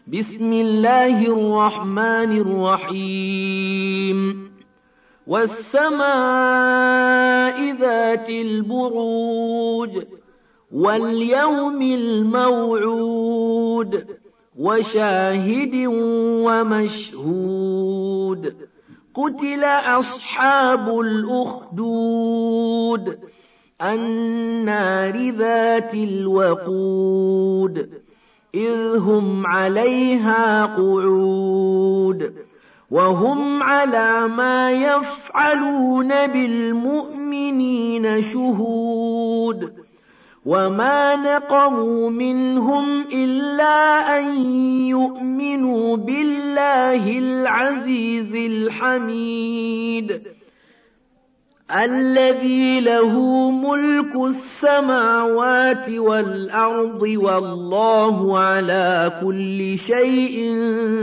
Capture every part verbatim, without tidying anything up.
بسم الله الرحمن الرحيم والسماء ذات البروج واليوم الموعود وشاهد ومشهود قتل أصحاب الأخدود النار ذات الوقود إذ هم عليها قعود وهم على ما يفعلون بالمؤمنين شهود وما نقموا منهم إلا أن يؤمنوا بالله العزيز الحميد الذي له ملك السماوات والأرض والله على كل شيء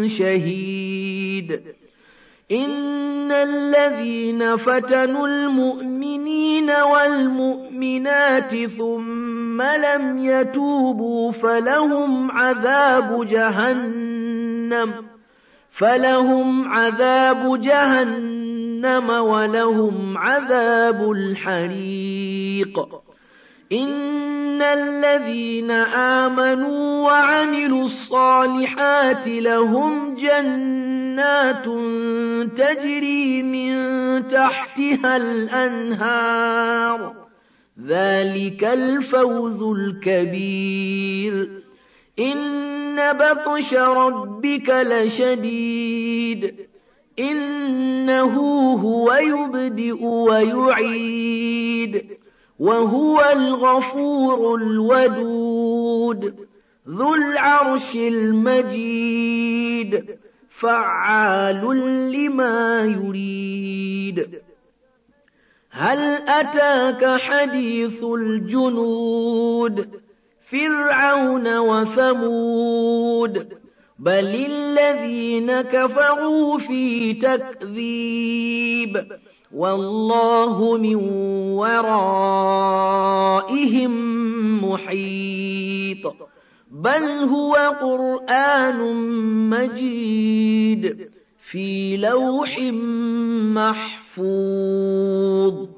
شهيد إن الذين فتنوا المؤمنين والمؤمنات ثم لم يتوبوا فلهم عذاب جهنم فلهم عذاب جهنم ولهم عذاب الحريق إن الذين آمنوا وعملوا الصالحات لهم جنات تجري من تحتها الأنهار ذلك الفوز الكبير إن بطش ربك لشديد إنه هو يبدئ ويعيد وهو الغفور الودود ذو العرش المجيد فعال لما يريد هل أتاك حديث الجنود فرعون وثمود بل الذين كفروا في تكذيب والله من ورائهم محيط بل هو قرآن مجيد في لوح محفوظ